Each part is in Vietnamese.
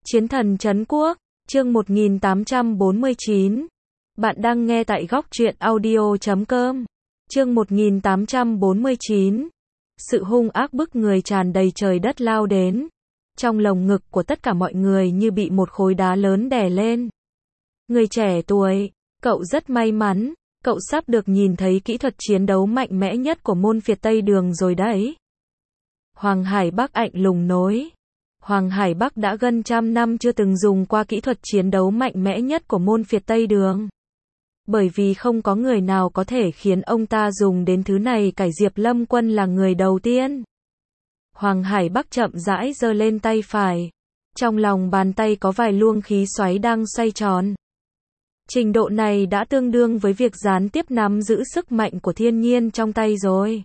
Chiến thần trấn quốc, chương 1849. Bạn đang nghe tại góc truyện audio.com. Chương 1849. Sự hung ác bức người tràn đầy trời đất lao đến. Trong lồng ngực của tất cả mọi người như bị một khối đá lớn đè lên. Người trẻ tuổi, cậu rất may mắn, cậu sắp được nhìn thấy kỹ thuật chiến đấu mạnh mẽ nhất của môn phiệt Tây Đường rồi đấy. Hoàng Hải Bắc lạnh lùng nói. Hoàng Hải Bắc đã gần trăm năm chưa từng dùng qua kỹ thuật chiến đấu mạnh mẽ nhất của môn phiệt Tây Đường. Bởi vì không có người nào có thể khiến ông ta dùng đến thứ này cả, Diệp Lâm Quân là người đầu tiên. Hoàng Hải Bắc chậm rãi giơ lên tay phải. Trong lòng bàn tay có vài luồng khí xoáy đang xoay tròn. Trình độ này đã tương đương với việc gián tiếp nắm giữ sức mạnh của thiên nhiên trong tay rồi.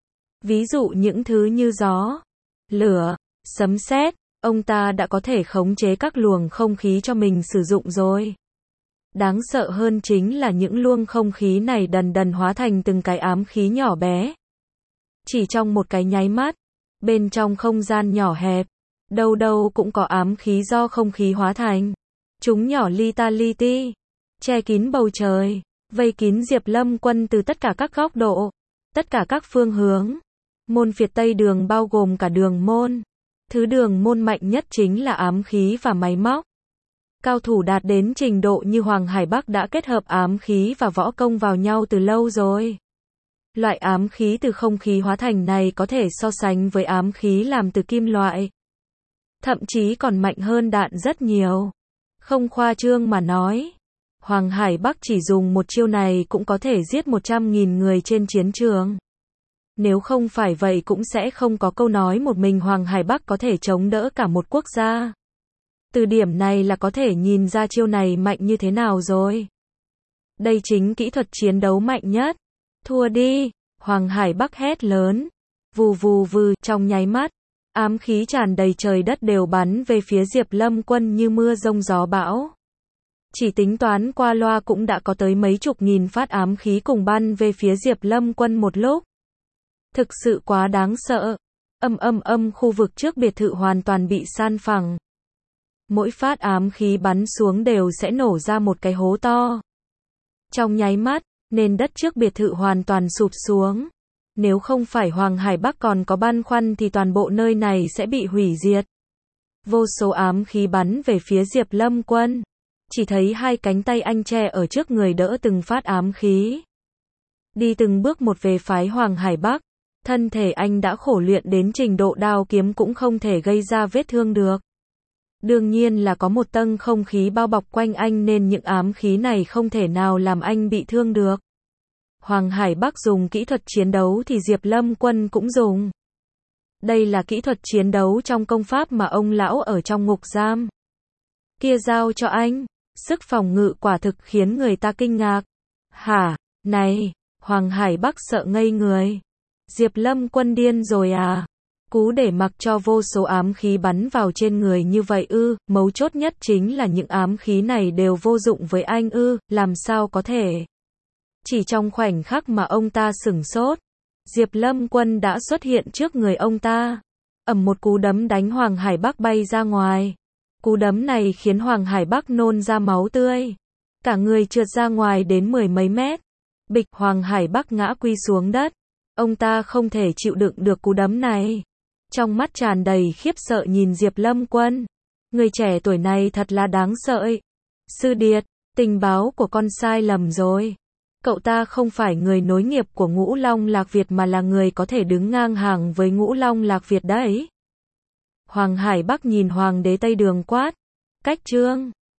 Ví dụ những thứ như gió, lửa, sấm sét, ông ta đã có thể khống chế các luồng không khí cho mình sử dụng rồi. Đáng sợ hơn chính là những luồng không khí này dần dần hóa thành từng cái ám khí nhỏ bé. Chỉ trong một cái nháy mắt, bên trong không gian nhỏ hẹp, đâu đâu cũng có ám khí do không khí hóa thành. Chúng nhỏ li ta li ti, che kín bầu trời, vây kín Diệp Lâm Quân từ tất cả các góc độ, tất cả các phương hướng. Môn phiệt Tây Đường bao gồm cả đường môn. Thứ đường môn mạnh nhất chính là ám khí và máy móc. Cao thủ đạt đến trình độ như Hoàng Hải Bắc đã kết hợp ám khí và võ công vào nhau từ lâu rồi. Loại ám khí từ không khí hóa thành này có thể so sánh với ám khí làm từ kim loại. Thậm chí còn mạnh hơn đạn rất nhiều. Không khoa trương mà nói, Hoàng Hải Bắc chỉ dùng một chiêu này cũng có thể giết 100.000 người trên chiến trường. Nếu không phải vậy cũng sẽ không có câu nói một mình Hoàng Hải Bắc có thể chống đỡ cả một quốc gia. Từ điểm này là có thể nhìn ra chiêu này mạnh như thế nào rồi. Đây chính kỹ thuật chiến đấu mạnh nhất. Thua đi, Hoàng Hải Bắc hét lớn. Vù vù vù, trong nháy mắt, ám khí tràn đầy trời đất đều bắn về phía Diệp Lâm Quân như mưa rông gió bão. Chỉ tính toán qua loa cũng đã có tới mấy chục nghìn phát ám khí cùng bắn về phía Diệp Lâm Quân một lúc. Thực sự quá đáng sợ. Khu vực trước biệt thự hoàn toàn bị san phẳng. Mỗi phát ám khí bắn xuống đều sẽ nổ ra một cái hố to. Trong nháy mắt, nền đất trước biệt thự hoàn toàn sụp xuống. Nếu không phải Hoàng Hải Bắc còn có băn khoăn thì toàn bộ nơi này sẽ bị hủy diệt. Vô số ám khí bắn về phía Diệp Lâm Quân. Chỉ thấy hai cánh tay anh che ở trước người đỡ từng phát ám khí. Đi từng bước một về phái Hoàng Hải Bắc. Thân thể anh đã khổ luyện đến trình độ đao kiếm cũng không thể gây ra vết thương được. Đương nhiên là có một tầng không khí bao bọc quanh anh nên những ám khí này không thể nào làm anh bị thương được. Hoàng Hải Bắc dùng kỹ thuật chiến đấu thì Diệp Lâm Quân cũng dùng. Đây là kỹ thuật chiến đấu trong công pháp mà ông lão ở trong ngục giam kia giao cho anh. Sức phòng ngự quả thực khiến người ta kinh ngạc. Hả, này, Hoàng Hải Bắc sợ ngây người. Diệp Lâm Quân điên rồi à? Cú để mặc cho vô số ám khí bắn vào trên người như vậy ư? Mấu chốt nhất chính là những ám khí này đều vô dụng với anh ư? Làm sao có thể? Chỉ trong khoảnh khắc mà ông ta sửng sốt, Diệp Lâm Quân đã xuất hiện trước người ông ta. Một cú đấm đánh Hoàng Hải Bắc bay ra ngoài. Cú đấm này khiến Hoàng Hải Bắc nôn ra máu tươi. Cả người trượt ra ngoài đến 10 mấy mét. Bịch, Hoàng Hải Bắc ngã quy xuống đất. Ông ta không thể chịu đựng được cú đấm này. Trong mắt tràn đầy khiếp sợ nhìn Diệp Lâm Quân. Người trẻ tuổi này thật là đáng sợ. Sư Điệt, tình báo của con sai lầm rồi. Cậu ta không phải người nối nghiệp của Ngũ Long Lạc Việt mà là người có thể đứng ngang hàng với Ngũ Long Lạc Việt đấy. Hoàng Hải Bắc nhìn Hoàng đế Tây Đường quát. Cách trương.